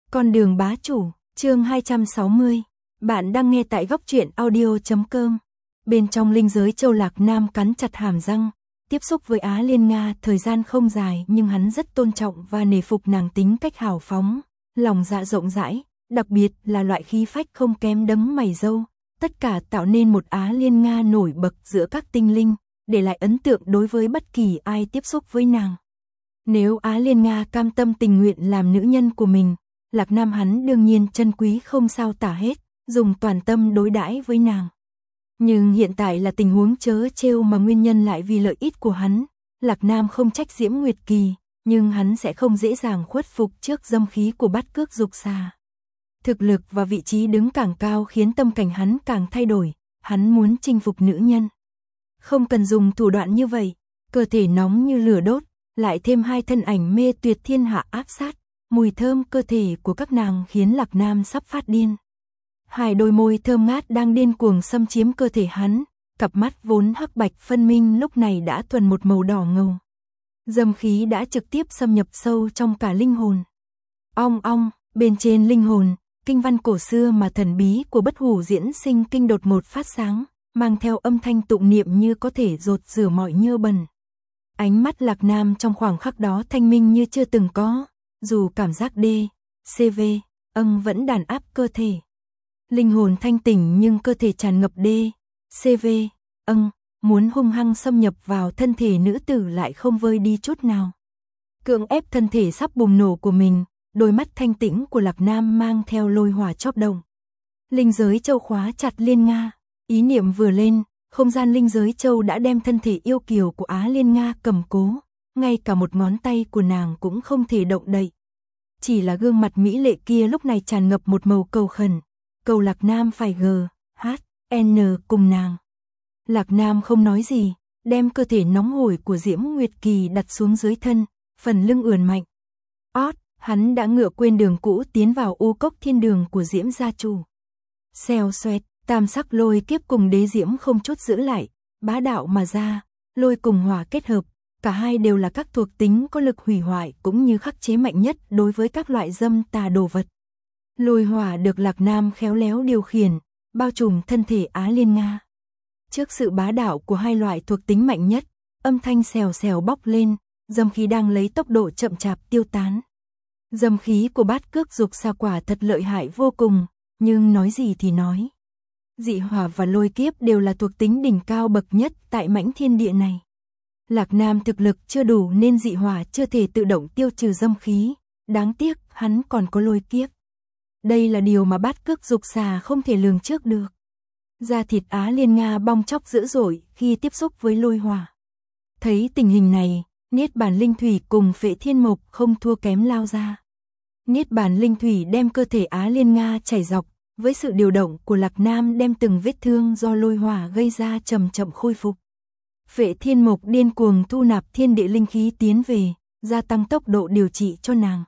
Con đường bá chủ, chương 260. Bạn đang nghe tại góc truyện audio.com. Bên trong linh giới Châu Lạc Nam cắn chặt hàm răng, tiếp xúc với Á Liên Nga thời gian không dài nhưng hắn rất tôn trọng và nể phục nàng tính cách hào phóng, lòng dạ rộng rãi, đặc biệt là loại khí phách không kém đấng mày râu, tất cả tạo nên một Á Liên Nga nổi bật giữa các tinh linh, để lại ấn tượng đối với bất kỳ ai tiếp xúc với nàng. Nếu Á Liên Nga cam tâm tình nguyện làm nữ nhân của mình, Lạc Nam hắn đương nhiên trân quý không sao tả hết, dùng toàn tâm đối đãi với nàng. Nhưng hiện tại là tình huống trớ trêu mà nguyên nhân lại vì lợi ích của hắn. Lạc Nam không trách Diễm Nguyệt Kỳ, nhưng hắn sẽ không dễ dàng khuất phục trước dâm khí của bát cước dục xà. Thực lực và vị trí đứng càng cao khiến tâm cảnh hắn càng thay đổi, hắn muốn chinh phục nữ nhân. Không cần dùng thủ đoạn như vậy, cơ thể nóng như lửa đốt, lại thêm hai thân ảnh mê tuyệt thiên hạ áp sát, mùi thơm cơ thể của các nàng khiến Lạc Nam sắp phát điên. Hai đôi môi thơm ngát đang điên cuồng xâm chiếm cơ thể hắn, cặp mắt vốn hắc bạch phân minh lúc này đã thuần một màu đỏ ngầu. Dâm khí đã trực tiếp xâm nhập sâu trong cả linh hồn. Ong ong, bên trên linh hồn, kinh văn cổ xưa mà thần bí của Bất Hủ Diễn Sinh Kinh đột một phát sáng, mang theo âm thanh tụng niệm như có thể dột rửa mọi nhơ bẩn. Ánh mắt Lạc Nam trong khoảng khắc đó thanh minh như chưa từng có, dù cảm giác CV, vẫn đàn áp cơ thể. Linh hồn thanh tỉnh nhưng cơ thể tràn ngập CV, muốn hung hăng xâm nhập vào thân thể nữ tử lại không vơi đi chút nào. Cưỡng ép thân thể sắp bùng nổ của mình, đôi mắt thanh tĩnh của Lạc Nam mang theo lôi hỏa chóp động. Linh giới châu khóa chặt Liên Nga, ý niệm vừa lên, không gian linh giới châu đã đem thân thể yêu kiều của Á Liên Nga cầm cố, ngay cả một ngón tay của nàng cũng không thể động đậy. Chỉ là gương mặt mỹ lệ kia lúc này tràn ngập một màu cầu khẩn, cầu Lạc Nam phải GHN cùng nàng. Lạc Nam không nói gì, đem cơ thể nóng hổi của Diễm Nguyệt Kỳ đặt xuống dưới thân, phần lưng ườn mạnh. Hắn đã ngựa quên đường cũ tiến vào u cốc thiên đường của Diễm gia chủ. Xèo xoẹt, tam sắc lôi kiếp cùng đế diễm không chút giữ lại, bá đạo mà ra, lôi cùng hỏa kết hợp, cả hai đều là các thuộc tính có lực hủy hoại cũng như khắc chế mạnh nhất đối với các loại dâm tà đồ vật. Lôi hỏa được Lạc Nam khéo léo điều khiển, bao trùm thân thể Á Liên Nga. Trước sự bá đạo của hai loại thuộc tính mạnh nhất, âm thanh xèo xèo bốc lên, dâm khí đang lấy tốc độ chậm chạp tiêu tán. Dâm khí của bát cước dục xà quả thật lợi hại vô cùng, nhưng nói gì thì nói. Dị hỏa và lôi kiếp đều là thuộc tính đỉnh cao bậc nhất tại mãnh thiên địa này. Lạc Nam thực lực chưa đủ nên dị hỏa chưa thể tự động tiêu trừ dâm khí, đáng tiếc hắn còn có lôi kiếp. Đây là điều mà bát cước dục xà không thể lường trước được. Da thịt Á Liên Nga bong chóc dữ dội khi tiếp xúc với lôi hỏa. Thấy tình hình này, Niết Bàn Linh Thủy cùng Phệ Thiên Mộc không thua kém lao ra. Niết Bàn Linh Thủy đem cơ thể Á Liên Nga chảy dọc, với sự điều động của Lạc Nam đem từng vết thương do lôi hỏa gây ra chậm chậm khôi phục. Phệ Thiên Mộc điên cuồng thu nạp thiên địa linh khí tiến về, gia tăng tốc độ điều trị cho nàng.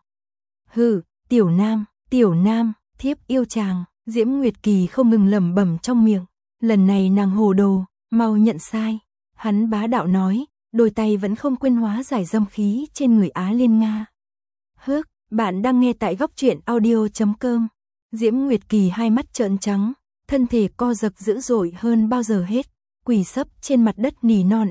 Tiểu Nam, thiếp yêu chàng, Diễm Nguyệt Kỳ không ngừng lẩm bẩm trong miệng, lần này nàng hồ đồ, mau nhận sai. Hắn bá đạo nói, đôi tay vẫn không quên hóa giải dâm khí trên người Á Liên Nga. Bạn đang nghe tại góc truyện audio.com. Diễm Nguyệt Kỳ hai mắt trợn trắng, thân thể co giật dữ dội hơn bao giờ hết, quỳ sấp trên mặt đất nỉ non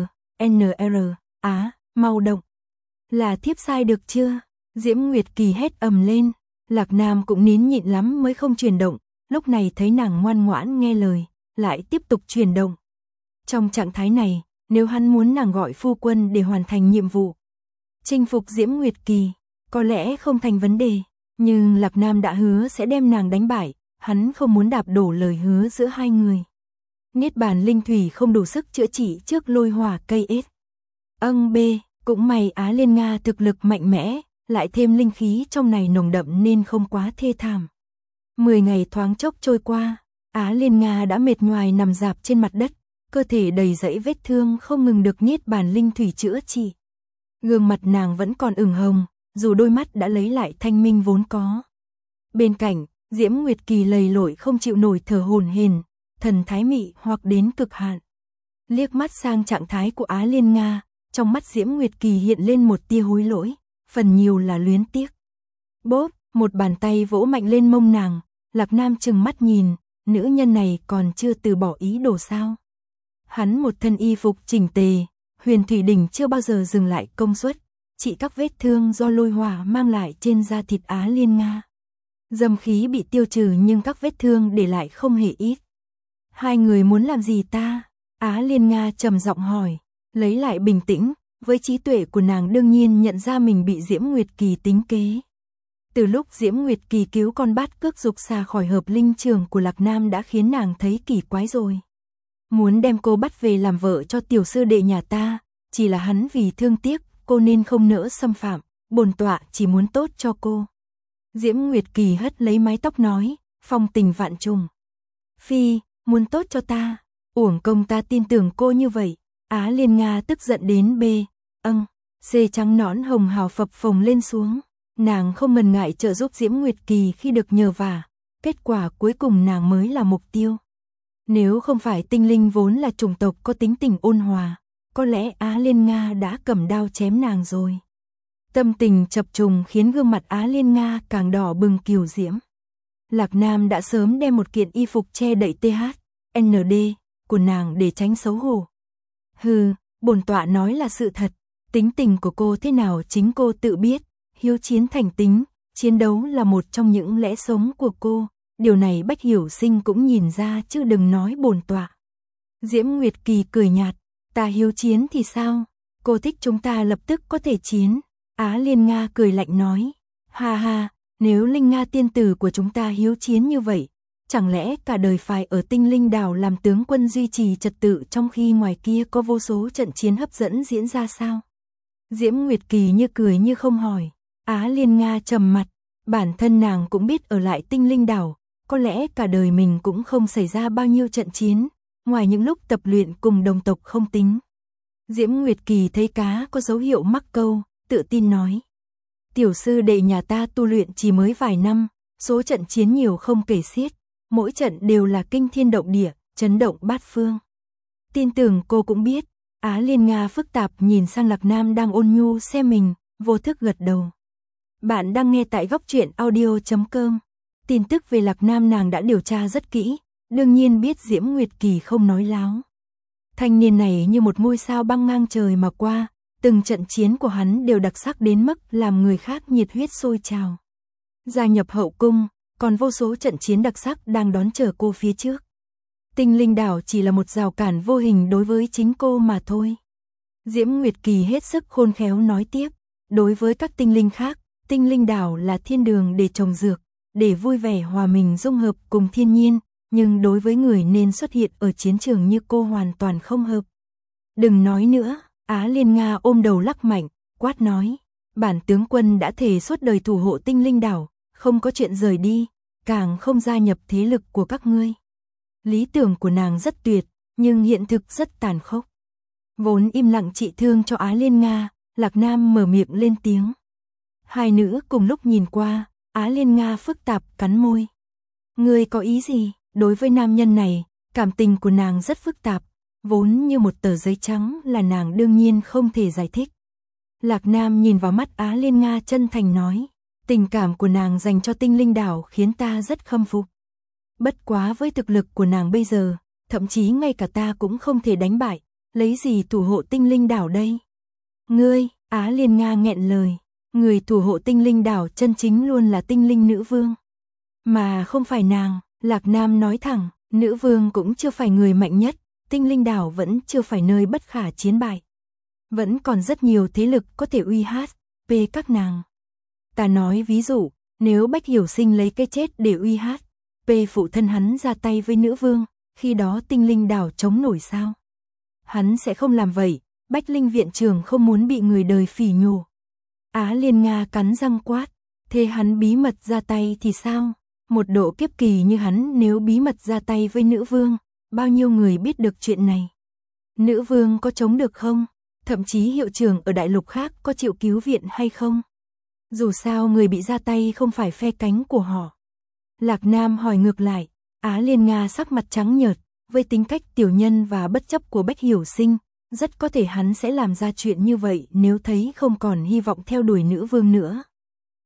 mau động. Là thiếp sai được chưa? Diễm Nguyệt Kỳ hét ầm lên, Lạc Nam cũng nín nhịn lắm mới không chuyển động, lúc này thấy nàng ngoan ngoãn nghe lời, lại tiếp tục chuyển động. Trong trạng thái này, nếu hắn muốn nàng gọi phu quân để hoàn thành nhiệm vụ, chinh phục Diễm Nguyệt Kỳ, có lẽ không thành vấn đề, nhưng Lạc Nam đã hứa sẽ đem nàng đánh bại, hắn không muốn đạp đổ lời hứa giữa hai người. Niết Bàn Linh Thủy không đủ sức chữa trị trước lôi hỏa cây ết. Cũng may Á Liên Nga thực lực mạnh mẽ, lại thêm linh khí trong này nồng đậm nên không quá thê thảm. 10 ngày thoáng chốc trôi qua, Á Liên Nga đã mệt nhoài nằm rạp trên mặt đất, cơ thể đầy dẫy vết thương không ngừng được Niết Bàn Linh Thủy chữa trị. Gương mặt nàng vẫn còn ửng hồng, dù đôi mắt đã lấy lại thanh minh vốn có. Bên cạnh, Diễm Nguyệt Kỳ lầy lội không chịu nổi thở hổn hển, thần thái mị hoặc đến cực hạn. Liếc mắt sang trạng thái của Á Liên Nga, trong mắt Diễm Nguyệt Kỳ hiện lên một tia hối lỗi, phần nhiều là luyến tiếc. Một bàn tay vỗ mạnh lên mông nàng, Lạc Nam trừng mắt nhìn, nữ nhân này còn chưa từ bỏ ý đồ sao. Hắn một thân y phục chỉnh tề, Huyền Thủy Đỉnh chưa bao giờ dừng lại công suất, trị các vết thương do lôi hỏa mang lại trên da thịt Á Liên Nga. Dâm khí bị tiêu trừ nhưng các vết thương để lại không hề ít. Hai người muốn làm gì ta? Á Liên Nga trầm giọng hỏi, lấy lại bình tĩnh, với trí tuệ của nàng đương nhiên nhận ra mình bị Diễm Nguyệt Kỳ tính kế. Từ lúc Diễm Nguyệt Kỳ cứu con bát cước dục xà khỏi hợp linh trường của Lạc Nam đã khiến nàng thấy kỳ quái rồi. Muốn đem cô bắt về làm vợ cho tiểu sư đệ nhà ta, chỉ là hắn vì thương tiếc, cô nên không nỡ xâm phạm, bổn tọa chỉ muốn tốt cho cô. Diễm Nguyệt Kỳ hất lấy mái tóc nói, phong tình vạn trùng. Phi, muốn tốt cho ta, uổng công ta tin tưởng cô như vậy. Á Liên Nga tức giận đến C trắng nõn hồng hào phập phồng lên xuống. Nàng không ngần ngại trợ giúp Diễm Nguyệt Kỳ khi được nhờ vả, kết quả cuối cùng nàng mới là mục tiêu. Nếu không phải tinh linh vốn là chủng tộc có tính tình ôn hòa, có lẽ Á Liên Nga đã cầm đao chém nàng rồi. Tâm tình chập trùng khiến gương mặt Á Liên Nga càng đỏ bừng kiều diễm. Lạc Nam đã sớm đem một kiện y phục che đậy THND của nàng để tránh xấu hổ. Hừ, bổn tọa nói là sự thật, tính tình của cô thế nào chính cô tự biết, hiếu chiến thành tính, chiến đấu là một trong những lẽ sống của cô, điều này Bách Hiểu Sinh cũng nhìn ra chứ đừng nói bổn tọa. Diễm Nguyệt Kỳ cười nhạt, ta hiếu chiến thì sao, cô thích chúng ta lập tức có thể chiến. Á Liên Nga cười lạnh nói, ha ha, nếu Linh Nga tiên tử của chúng ta hiếu chiến như vậy, chẳng lẽ cả đời phải ở Tinh Linh Đảo làm tướng quân duy trì trật tự trong khi ngoài kia có vô số trận chiến hấp dẫn diễn ra sao? Diễm Nguyệt Kỳ như cười như không hỏi. Á Liên Nga trầm mặt, bản thân nàng cũng biết ở lại Tinh Linh Đảo, có lẽ cả đời mình cũng không xảy ra bao nhiêu trận chiến, ngoài những lúc tập luyện cùng đồng tộc không tính. Diễm Nguyệt Kỳ thấy cá có dấu hiệu mắc câu, tự tin nói. Tiểu sư đệ nhà ta tu luyện chỉ mới vài năm, số trận chiến nhiều không kể xiết, mỗi trận đều là kinh thiên động địa, chấn động bát phương. Tin tưởng cô cũng biết. Á Liên Nga phức tạp nhìn sang Lạc Nam đang ôn nhu xem mình, vô thức gật đầu. Bạn đang nghe tại Góc Truyện Audio.com. Tin tức về Lạc Nam nàng đã điều tra rất kỹ, đương nhiên biết Diễm Nguyệt Kỳ không nói láo. Thanh niên này như một ngôi sao băng ngang trời mà qua, từng trận chiến của hắn đều đặc sắc đến mức làm người khác nhiệt huyết sôi trào. Gia nhập hậu cung, còn vô số trận chiến đặc sắc đang đón chờ cô phía trước. Tinh Linh Đảo chỉ là một rào cản vô hình đối với chính cô mà thôi. Diễm Nguyệt Kỳ hết sức khôn khéo nói tiếp, đối với các tinh linh khác, Tinh Linh Đảo là thiên đường để trồng dược, để vui vẻ hòa mình dung hợp cùng thiên nhiên, nhưng đối với người nên xuất hiện ở chiến trường như cô hoàn toàn không hợp. Đừng nói nữa, Á Liên Nga ôm đầu lắc mạnh, quát nói, bản tướng quân đã thề suốt đời thủ hộ Tinh Linh Đảo, không có chuyện rời đi, càng không gia nhập thế lực của các ngươi. Lý tưởng của nàng rất tuyệt, nhưng hiện thực rất tàn khốc. Vốn im lặng trị thương cho Á Liên Nga, Lạc Nam mở miệng lên tiếng. Hai nữ cùng lúc nhìn qua, Á Liên Nga phức tạp cắn môi. Ngươi có ý gì? Đối với nam nhân này, cảm tình của nàng rất phức tạp, vốn như một tờ giấy trắng là nàng đương nhiên không thể giải thích. Lạc Nam nhìn vào mắt Á Liên Nga chân thành nói, tình cảm của nàng dành cho Tinh Linh Đảo khiến ta rất khâm phục. Bất quá với thực lực của nàng bây giờ, thậm chí ngay cả ta cũng không thể đánh bại, lấy gì thủ hộ Tinh Linh Đảo đây? Ngươi, Á Liên Nga nghẹn lời, người thủ hộ Tinh Linh Đảo chân chính luôn là Tinh Linh Nữ Vương. Mà không phải nàng, Lạc Nam nói thẳng, Nữ Vương cũng chưa phải người mạnh nhất, Tinh Linh Đảo vẫn chưa phải nơi bất khả chiến bại. Vẫn còn rất nhiều thế lực có thể uy hiếp các nàng. Ta nói ví dụ, nếu Bách Hiểu Sinh lấy cái chết để uy hiếp phụ thân hắn ra tay với Nữ Vương, khi đó Tinh Linh Đảo chống nổi sao? Hắn sẽ không làm vậy, Bách Linh viện trưởng không muốn bị người đời phỉ nhổ. Á Liên Nga cắn răng quát, thế hắn bí mật ra tay thì sao? Một độ kiếp kỳ như hắn nếu bí mật ra tay với Nữ Vương, bao nhiêu người biết được chuyện này? Nữ Vương có chống được không? Thậm chí hiệu trưởng ở đại lục khác có chịu cứu viện hay không? Dù sao người bị ra tay không phải phe cánh của họ. Lạc Nam hỏi ngược lại, Á Liên Nga sắc mặt trắng nhợt, với tính cách tiểu nhân và bất chấp của Bách Hiểu Sinh, rất có thể hắn sẽ làm ra chuyện như vậy nếu thấy không còn hy vọng theo đuổi Nữ Vương nữa.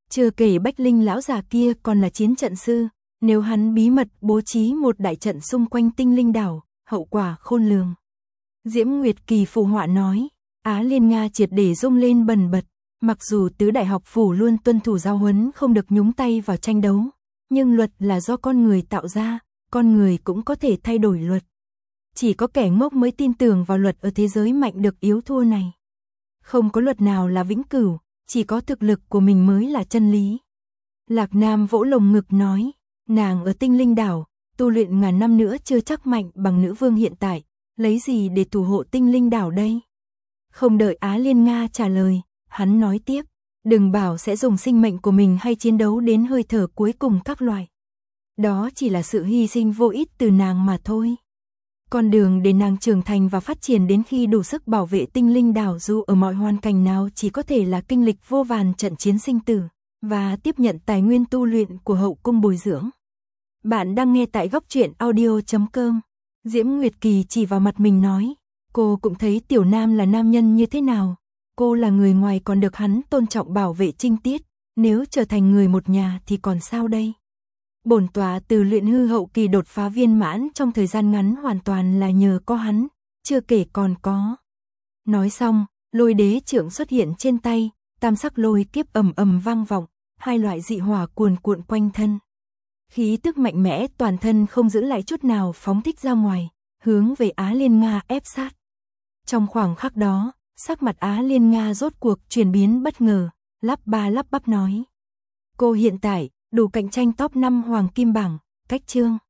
Chưa kể Bách Linh lão già kia còn là chiến trận sư, nếu hắn bí mật bố trí một đại trận xung quanh Tinh Linh đảo, hậu quả khôn lường. Diễm Nguyệt Kỳ phụ họa nói, Á Liên Nga triệt để rung lên bần bật, mặc dù tứ đại học phủ luôn tuân thủ giáo huấn không được nhúng tay vào tranh đấu, nhưng luật là do con người tạo ra, con người cũng có thể thay đổi luật. Chỉ có kẻ ngốc mới tin tưởng vào luật ở thế giới mạnh được yếu thua này. Không có luật nào là vĩnh cửu, chỉ có thực lực của mình mới là chân lý. Lạc Nam vỗ lồng ngực nói, nàng ở Tinh Linh đảo, tu luyện ngàn năm nữa chưa chắc mạnh bằng nữ vương hiện tại, lấy gì để thủ hộ Tinh Linh đảo đây? Không đợi Á Liên Nga trả lời, hắn nói tiếp, đừng bảo sẽ dùng sinh mệnh của mình hay chiến đấu đến hơi thở cuối cùng các loại. Đó chỉ là sự hy sinh vô ích từ nàng mà thôi. Con đường để nàng trưởng thành và phát triển đến khi đủ sức bảo vệ Tinh Linh đảo dù ở mọi hoàn cảnh nào chỉ có thể là kinh lịch vô vàn trận chiến sinh tử, và tiếp nhận tài nguyên tu luyện của hậu cung bồi dưỡng. Bạn đang nghe tại góc truyện audio.com. Diễm Nguyệt Kỳ chỉ vào mặt mình nói, cô cũng thấy Tiểu Nam là nam nhân như thế nào, cô là người ngoài còn được hắn tôn trọng bảo vệ trinh tiết, nếu trở thành người một nhà thì còn sao đây? Bổn tọa từ luyện hư hậu kỳ đột phá viên mãn trong thời gian ngắn hoàn toàn là nhờ có hắn, chưa kể còn có. Nói xong, lôi đế trượng xuất hiện trên tay, tam sắc lôi kiếp ầm ầm vang vọng, hai loại dị hỏa cuồn cuộn quanh thân. Khí tức mạnh mẽ toàn thân không giữ lại chút nào phóng thích ra ngoài, hướng về Á Liên Nga ép sát. Trong khoảng khắc đó, sắc mặt Á Liên Nga rốt cuộc chuyển biến bất ngờ, lắp ba lắp bắp nói. Cô hiện tại, đủ cạnh tranh top 5 hoàng kim bảng, cách chương.